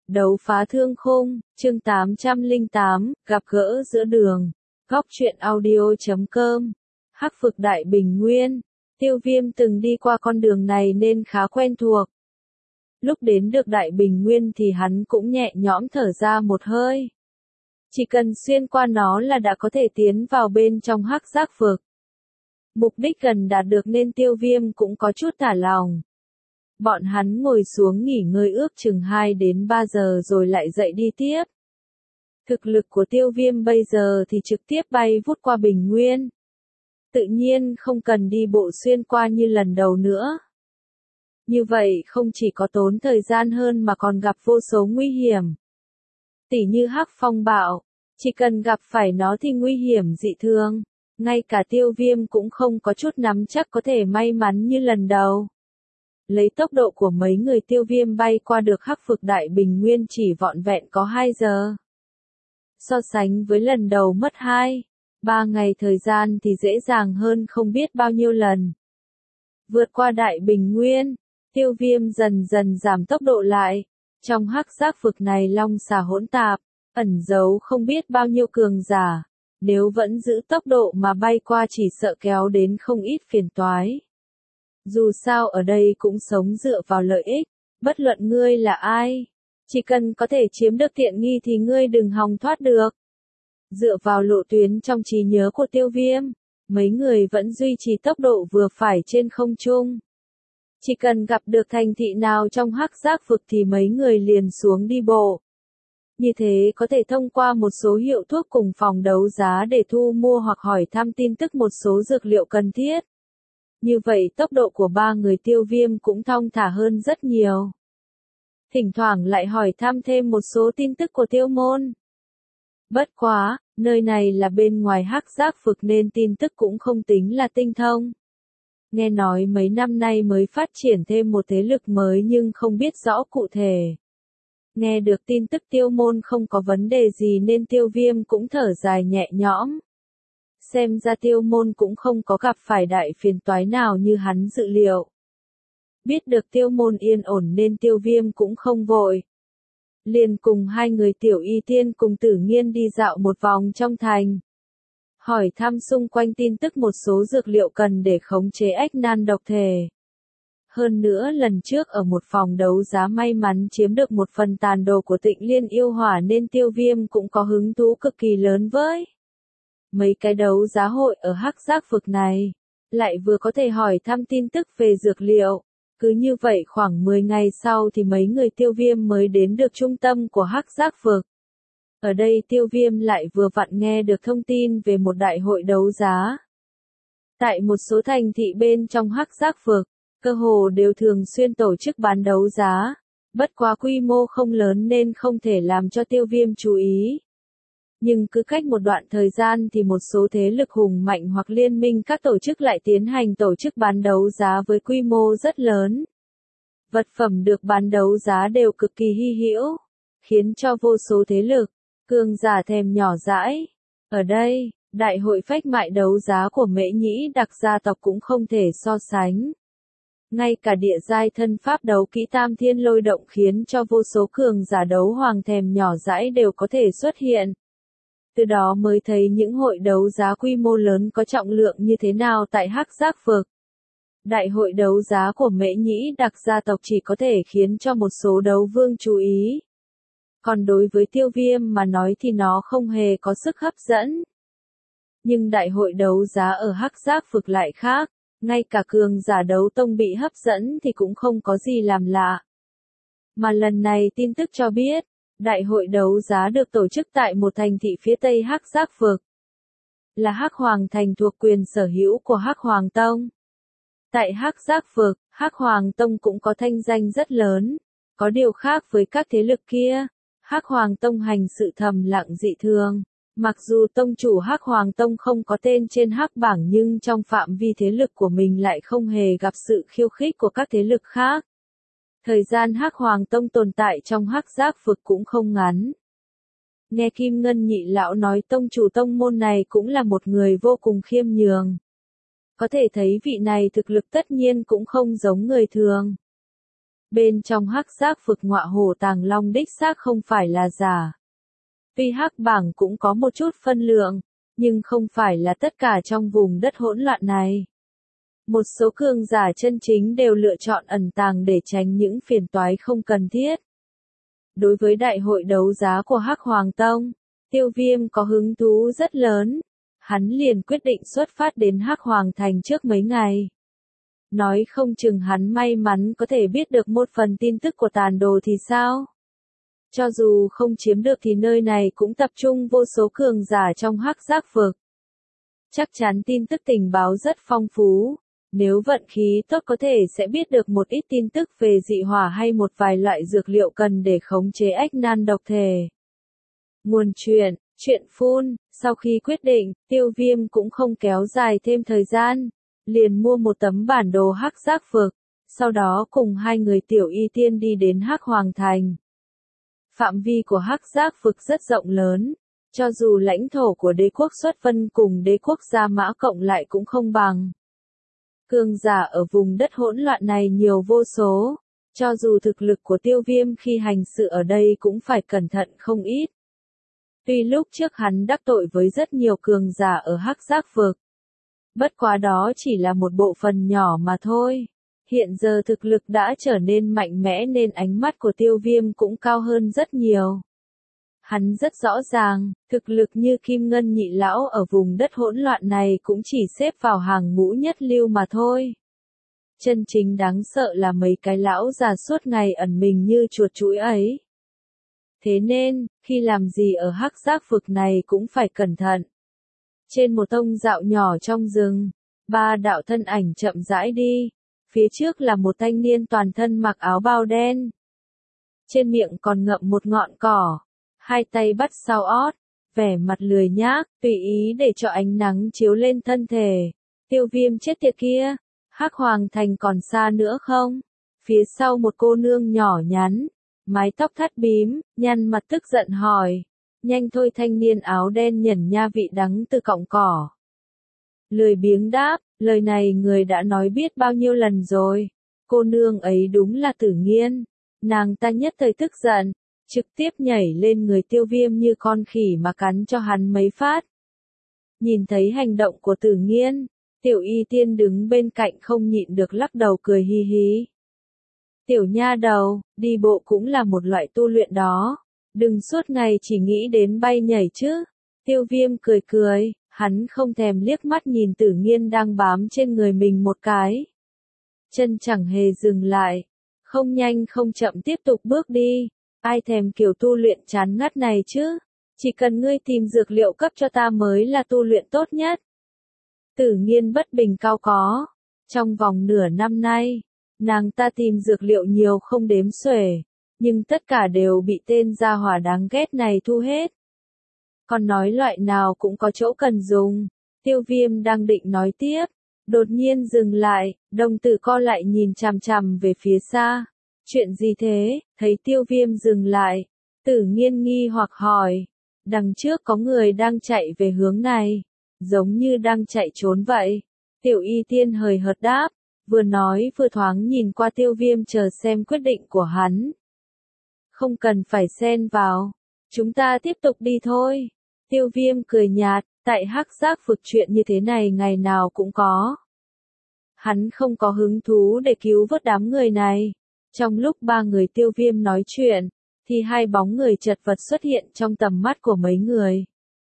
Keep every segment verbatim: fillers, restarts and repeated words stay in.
Đấu phá thương khung, chương tám trăm lẻ tám, gặp gỡ giữa đường. Góc truyện audio chấm com. Hắc Vực Đại Bình Nguyên. Tiêu Viêm từng đi qua con đường này nên khá quen thuộc. Lúc đến được Đại Bình Nguyên thì hắn cũng nhẹ nhõm thở ra một hơi. Chỉ cần xuyên qua nó là đã có thể tiến vào bên trong Hắc Giác Vực. Mục đích gần đạt được nên Tiêu Viêm cũng có chút thả lòng. Bọn hắn ngồi xuống nghỉ ngơi ước chừng hai đến ba giờ rồi lại dậy đi tiếp. Thực lực của Tiêu Viêm bây giờ thì trực tiếp bay vút qua Bình Nguyên. Tự nhiên không cần đi bộ xuyên qua như lần đầu nữa. Như vậy không chỉ có tốn thời gian hơn mà còn gặp vô số nguy hiểm. Tỉ như Hắc Phong Bạo, chỉ cần gặp phải nó thì nguy hiểm dị thường. Ngay cả Tiêu Viêm cũng không có chút nắm chắc có thể may mắn như lần đầu. Lấy tốc độ của mấy người Tiêu Viêm bay qua được Hắc Vực Đại Bình Nguyên chỉ vỏn vẹn có hai giờ. So sánh với lần đầu mất hai, ba ngày thời gian thì dễ dàng hơn không biết bao nhiêu lần. Vượt qua Đại Bình Nguyên, Tiêu Viêm dần dần giảm tốc độ lại. Trong Hắc Giác Vực này long xà hỗn tạp, ẩn giấu không biết bao nhiêu cường giả. Nếu vẫn giữ tốc độ mà bay qua chỉ sợ kéo đến không ít phiền toái. Dù sao ở đây cũng sống dựa vào lợi ích, bất luận ngươi là ai. Chỉ cần có thể chiếm được tiện nghi thì ngươi đừng hòng thoát được. Dựa vào lộ tuyến trong trí nhớ của Tiêu Viêm, mấy người vẫn duy trì tốc độ vừa phải trên không trung. Chỉ cần gặp được thành thị nào trong Hắc Giác Vực thì mấy người liền xuống đi bộ. Như thế có thể thông qua một số hiệu thuốc cùng phòng đấu giá để thu mua hoặc hỏi thăm tin tức một số dược liệu cần thiết. Như vậy tốc độ của ba người Tiêu Viêm cũng thong thả hơn rất nhiều. Thỉnh thoảng lại hỏi thăm thêm một số tin tức của Tiêu Môn. Bất quá, nơi này là bên ngoài Hắc Giác Vực nên tin tức cũng không tính là tinh thông. Nghe nói mấy năm nay mới phát triển thêm một thế lực mới nhưng không biết rõ cụ thể. Nghe được tin tức Tiêu Môn không có vấn đề gì nên Tiêu Viêm cũng thở dài nhẹ nhõm. Xem ra Tiêu Môn cũng không có gặp phải đại phiền toái nào như hắn dự liệu. Biết được Tiêu Môn yên ổn nên Tiêu Viêm cũng không vội. Liền cùng hai người Tiểu Y Tiên cùng Tử Nghiên đi dạo một vòng trong thành. Hỏi thăm xung quanh tin tức một số dược liệu cần để khống chế ách nan độc thể. Hơn nữa lần trước ở một phòng đấu giá may mắn chiếm được một phần tàn đồ của Tịnh Liên yêu hỏa nên Tiêu Viêm cũng có hứng thú cực kỳ lớn với mấy cái đấu giá hội ở Hắc Giác Vực này. Lại vừa có thể hỏi thăm tin tức về dược liệu. Cứ như vậy khoảng mười ngày sau thì mấy người Tiêu Viêm mới đến được trung tâm của Hắc Giác Vực. Ở đây Tiêu Viêm lại vừa vặn nghe được thông tin về một đại hội đấu giá. Tại một số thành thị bên trong Hắc Giác Vực, cơ hồ đều thường xuyên tổ chức bán đấu giá. Bất quá quy mô không lớn nên không thể làm cho Tiêu Viêm chú ý. Nhưng cứ cách một đoạn thời gian thì một số thế lực hùng mạnh hoặc liên minh các tổ chức lại tiến hành tổ chức bán đấu giá với quy mô rất lớn. Vật phẩm được bán đấu giá đều cực kỳ hy hữu, khiến cho vô số thế lực, cường giả thèm nhỏ dãi. Ở đây, đại hội phách mại đấu giá của Mễ Nhĩ Đặc gia tộc cũng không thể so sánh. Ngay cả địa giai thân pháp đấu kỹ Tam Thiên Lôi Động khiến cho vô số cường giả đấu hoàng thèm nhỏ dãi đều có thể xuất hiện. Từ đó mới thấy những hội đấu giá quy mô lớn có trọng lượng như thế nào tại Hắc Giác Vực. Đại hội đấu giá của Mễ Nhĩ Đặc gia tộc chỉ có thể khiến cho một số đấu vương chú ý. Còn đối với Tiêu Viêm mà nói thì nó không hề có sức hấp dẫn. Nhưng đại hội đấu giá ở Hắc Giác Vực lại khác, ngay cả cường giả đấu tông bị hấp dẫn thì cũng không có gì làm lạ. Mà lần này tin tức cho biết, đại hội đấu giá được tổ chức tại một thành thị phía tây Hắc Giác Vực. Là Hắc Hoàng Thành thuộc quyền sở hữu của Hắc Hoàng Tông. Tại Hắc Giác Vực, Hắc Hoàng Tông cũng có thanh danh rất lớn. Có điều khác với các thế lực kia, Hắc Hoàng Tông hành sự thầm lặng dị thường. Mặc dù tông chủ Hắc Hoàng Tông không có tên trên Hắc bảng nhưng trong phạm vi thế lực của mình lại không hề gặp sự khiêu khích của các thế lực khác. Thời gian Hắc Hoàng Tông tồn tại trong Hắc Giác Vực cũng không ngắn. Nghe Kim Ngân nhị lão nói tông chủ tông môn này cũng là một người vô cùng khiêm nhường. Có thể thấy vị này thực lực tất nhiên cũng không giống người thường. Bên trong hắc giác vực ngọa hổ tàng long đích xác không phải là giả. Tuy hắc bảng cũng có một chút phân lượng, nhưng không phải là tất cả trong vùng đất hỗn loạn này. Một số cường giả chân chính đều lựa chọn ẩn tàng để tránh những phiền toái không cần thiết. Đối với đại hội đấu giá của Hắc Hoàng Tông, Tiêu Viêm có hứng thú rất lớn. Hắn liền quyết định xuất phát đến Hắc Hoàng Thành trước mấy ngày. Nói không chừng hắn may mắn có thể biết được một phần tin tức của tàn đồ thì sao? Cho dù không chiếm được thì nơi này cũng tập trung vô số cường giả trong hắc giác vực. Chắc chắn tin tức tình báo rất phong phú. Nếu vận khí tốt có thể sẽ biết được một ít tin tức về dị hỏa hay một vài loại dược liệu cần để khống chế ách nan độc thể. Nguồn chuyện, chuyện phun, sau khi quyết định, Tiêu Viêm cũng không kéo dài thêm thời gian, liền mua một tấm bản đồ hắc giác vực, sau đó cùng hai người Tiểu Y Tiên đi đến Hắc Hoàng Thành. Phạm vi của hắc giác vực rất rộng lớn, cho dù lãnh thổ của đế quốc Xuất Vân cùng đế quốc Gia Mã cộng lại cũng không bằng. Cường giả ở vùng đất hỗn loạn này nhiều vô số, cho dù thực lực của Tiêu Viêm khi hành sự ở đây cũng phải cẩn thận không ít. Tuy lúc trước hắn đắc tội với rất nhiều cường giả ở hắc giác vực, bất quá đó chỉ là một bộ phận nhỏ mà thôi. Hiện giờ thực lực đã trở nên mạnh mẽ nên ánh mắt của Tiêu Viêm cũng cao hơn rất nhiều. Hắn rất rõ ràng, thực lực như Kim Ngân Nhị Lão ở vùng đất hỗn loạn này cũng chỉ xếp vào hàng ngũ nhất lưu mà thôi. Chân chính đáng sợ là mấy cái lão già suốt ngày ẩn mình như chuột chũi ấy. Thế nên, khi làm gì ở hắc giác vực này cũng phải cẩn thận. Trên một tông dạo nhỏ trong rừng, ba đạo thân ảnh chậm rãi đi. Phía trước là một thanh niên toàn thân mặc áo bao đen. Trên miệng còn ngậm một ngọn cỏ. Hai tay bắt sau ót, vẻ mặt lười nhác, tùy ý để cho ánh nắng chiếu lên thân thể. Tiêu Viêm chết tiệt kia, Hắc Hoàng Thành còn xa nữa không? Phía sau một cô nương nhỏ nhắn, mái tóc thắt bím, nhăn mặt tức giận hỏi. Nhanh thôi, thanh niên áo đen nhẩn nha vị đắng từ cọng cỏ. Lười biếng đáp, lời này người đã nói biết bao nhiêu lần rồi. Cô nương ấy đúng là Tử Nghiên. Nàng ta nhất thời tức giận, trực tiếp nhảy lên người Tiêu Viêm như con khỉ mà cắn cho hắn mấy phát. Nhìn thấy hành động của Tử Nghiên, Tiểu Y Tiên đứng bên cạnh không nhịn được lắc đầu cười hi hí. Tiểu nha đầu, đi bộ cũng là một loại tu luyện đó. Đừng suốt ngày chỉ nghĩ đến bay nhảy chứ. Tiêu Viêm cười cười, hắn không thèm liếc mắt nhìn Tử Nghiên đang bám trên người mình một cái. Chân chẳng hề dừng lại, không nhanh không chậm tiếp tục bước đi. Ai thèm kiểu tu luyện chán ngắt này chứ? Chỉ cần ngươi tìm dược liệu cấp cho ta mới là tu luyện tốt nhất. Tử Nghiên bất bình cao có. Trong vòng nửa năm nay, nàng ta tìm dược liệu nhiều không đếm xuể, nhưng tất cả đều bị tên gia hỏa đáng ghét này thu hết. Còn nói loại nào cũng có chỗ cần dùng. Tiêu Viêm đang định nói tiếp, đột nhiên dừng lại, đồng tử co lại nhìn chằm chằm về phía xa. Chuyện gì thế? Thấy Tiêu Viêm dừng lại, Tử Nghiên nghi hoặc hỏi. Đằng trước có người đang chạy về hướng này, giống như đang chạy trốn vậy. Tiểu Y Tiên hời hợt đáp, vừa nói vừa thoáng nhìn qua Tiêu Viêm chờ xem quyết định của hắn. Không cần phải xen vào, chúng ta tiếp tục đi thôi. Tiêu Viêm cười nhạt, tại hắc giác vực chuyện như thế này ngày nào cũng có. Hắn không có hứng thú để cứu vớt đám người này. Trong lúc ba người Tiêu Viêm nói chuyện, thì hai bóng người chật vật xuất hiện trong tầm mắt của mấy người.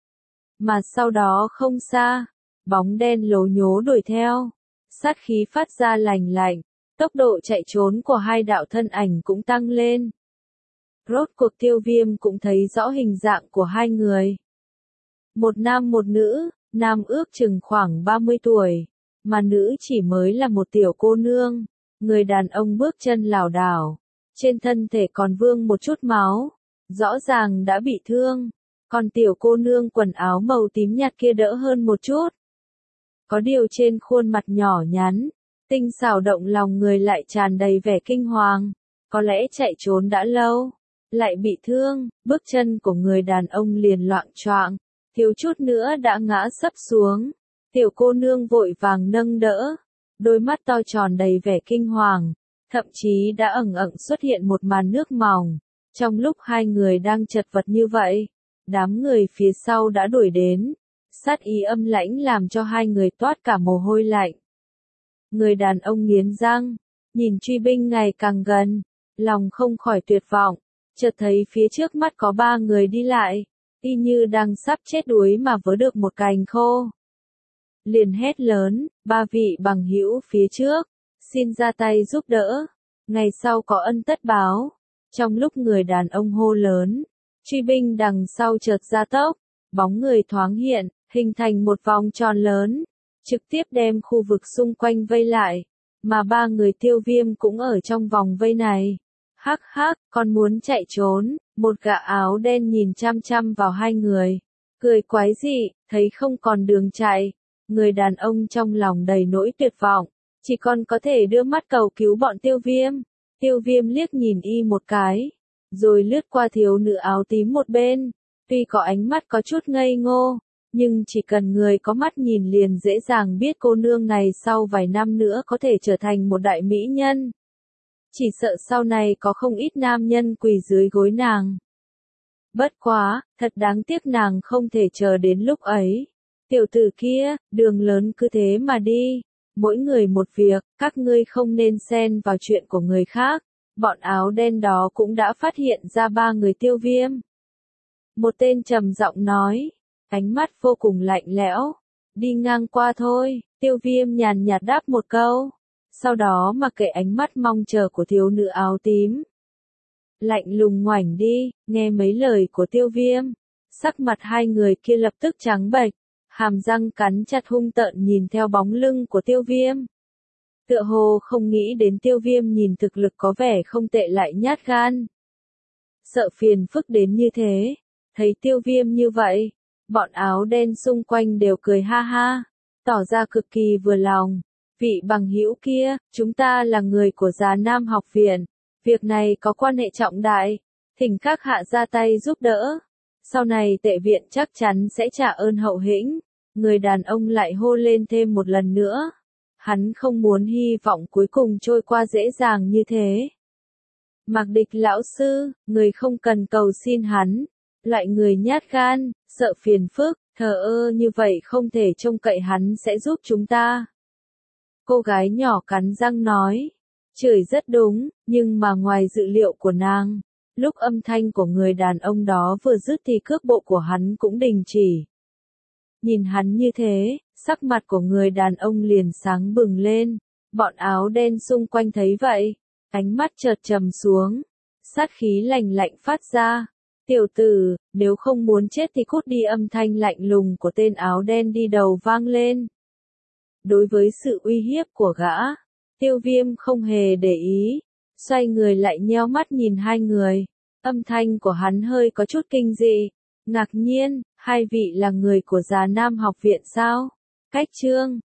Mà sau đó không xa, bóng đen lố nhố đuổi theo, sát khí phát ra lành lạnh, tốc độ chạy trốn của hai đạo thân ảnh cũng tăng lên. Rốt cuộc Tiêu Viêm cũng thấy rõ hình dạng của hai người. Một nam một nữ, nam ước chừng khoảng ba mươi tuổi, mà nữ chỉ mới là một tiểu cô nương. Người đàn ông bước chân lảo đảo, trên thân thể còn vương một chút máu, rõ ràng đã bị thương, còn tiểu cô nương quần áo màu tím nhạt kia đỡ hơn một chút. Có điều trên khuôn mặt nhỏ nhắn, tinh xảo động lòng người lại tràn đầy vẻ kinh hoàng, có lẽ chạy trốn đã lâu, lại bị thương, bước chân của người đàn ông liền loạng choạng, thiếu chút nữa đã ngã sấp xuống. Tiểu cô nương vội vàng nâng đỡ, đôi mắt to tròn đầy vẻ kinh hoàng, thậm chí đã ẩn ẩn xuất hiện một màn nước mỏng. Trong lúc hai người đang chật vật như vậy, đám người phía sau đã đuổi đến, sát ý âm lãnh làm cho hai người toát cả mồ hôi lạnh. Người đàn ông nghiến răng, nhìn truy binh ngày càng gần, lòng không khỏi tuyệt vọng, chợt thấy phía trước mắt có ba người đi lại, y như đang sắp chết đuối mà vớ được một cành khô. Liền hét lớn, ba vị bằng hữu phía trước, xin ra tay giúp đỡ, ngày sau có ân tất báo. Trong lúc người đàn ông hô lớn, truy binh đằng sau chợt gia tốc, bóng người thoáng hiện, hình thành một vòng tròn lớn, trực tiếp đem khu vực xung quanh vây lại, mà ba người Tiêu Viêm cũng ở trong vòng vây này. Hắc hắc, còn muốn chạy trốn, một gã áo đen nhìn chăm chăm vào hai người, cười quái dị, thấy không còn đường chạy, người đàn ông trong lòng đầy nỗi tuyệt vọng, chỉ còn có thể đưa mắt cầu cứu bọn Tiêu Viêm. Tiêu Viêm liếc nhìn y một cái, rồi lướt qua thiếu nữ áo tím một bên, tuy có ánh mắt có chút ngây ngô, nhưng chỉ cần người có mắt nhìn liền dễ dàng biết cô nương này sau vài năm nữa có thể trở thành một đại mỹ nhân. Chỉ sợ sau này có không ít nam nhân quỳ dưới gối nàng. Bất quá, thật đáng tiếc nàng không thể chờ đến lúc ấy. Tiểu tử kia, đường lớn cứ thế mà đi. Mỗi người một việc, các ngươi không nên xen vào chuyện của người khác. Bọn áo đen đó cũng đã phát hiện ra ba người Tiêu Viêm. Một tên trầm giọng nói, ánh mắt vô cùng lạnh lẽo. Đi ngang qua thôi, Tiêu Viêm nhàn nhạt đáp một câu. Sau đó mặc kệ ánh mắt mong chờ của thiếu nữ áo tím. Lạnh lùng ngoảnh đi, nghe mấy lời của Tiêu Viêm. Sắc mặt hai người kia lập tức trắng bệch, hàm răng cắn chặt hung tợn nhìn theo bóng lưng của Tiêu Viêm. Tựa hồ không nghĩ đến Tiêu Viêm nhìn thực lực có vẻ không tệ lại nhát gan. Sợ phiền phức đến như thế, thấy Tiêu Viêm như vậy, bọn áo đen xung quanh đều cười ha ha, tỏ ra cực kỳ vừa lòng. Vị bằng hữu kia, chúng ta là người của Già Nam học viện, việc này có quan hệ trọng đại, thỉnh các hạ ra tay giúp đỡ. Sau này tệ viện chắc chắn sẽ trả ơn hậu hĩnh. Người đàn ông lại hô lên thêm một lần nữa. Hắn không muốn hy vọng cuối cùng trôi qua dễ dàng như thế. Mạc Địch lão sư, người không cần cầu xin hắn. Loại người nhát gan, sợ phiền phức, thờ ơ như vậy không thể trông cậy hắn sẽ giúp chúng ta. Cô gái nhỏ cắn răng nói. Chửi rất đúng, nhưng mà ngoài dự liệu của nàng, lúc âm thanh của người đàn ông đó vừa dứt thì cước bộ của hắn cũng đình chỉ. Nhìn hắn như thế, sắc mặt của người đàn ông liền sáng bừng lên, bọn áo đen xung quanh thấy vậy, ánh mắt chợt trầm xuống, sát khí lạnh lạnh phát ra. Tiểu tử, nếu không muốn chết thì cút đi, âm thanh lạnh lùng của tên áo đen đi đầu vang lên. Đối với sự uy hiếp của gã, Tiêu Viêm không hề để ý, xoay người lại nheo mắt nhìn hai người, âm thanh của hắn hơi có chút kinh dị, ngạc nhiên, hai vị là người của Già Nam học viện sao? Cách chương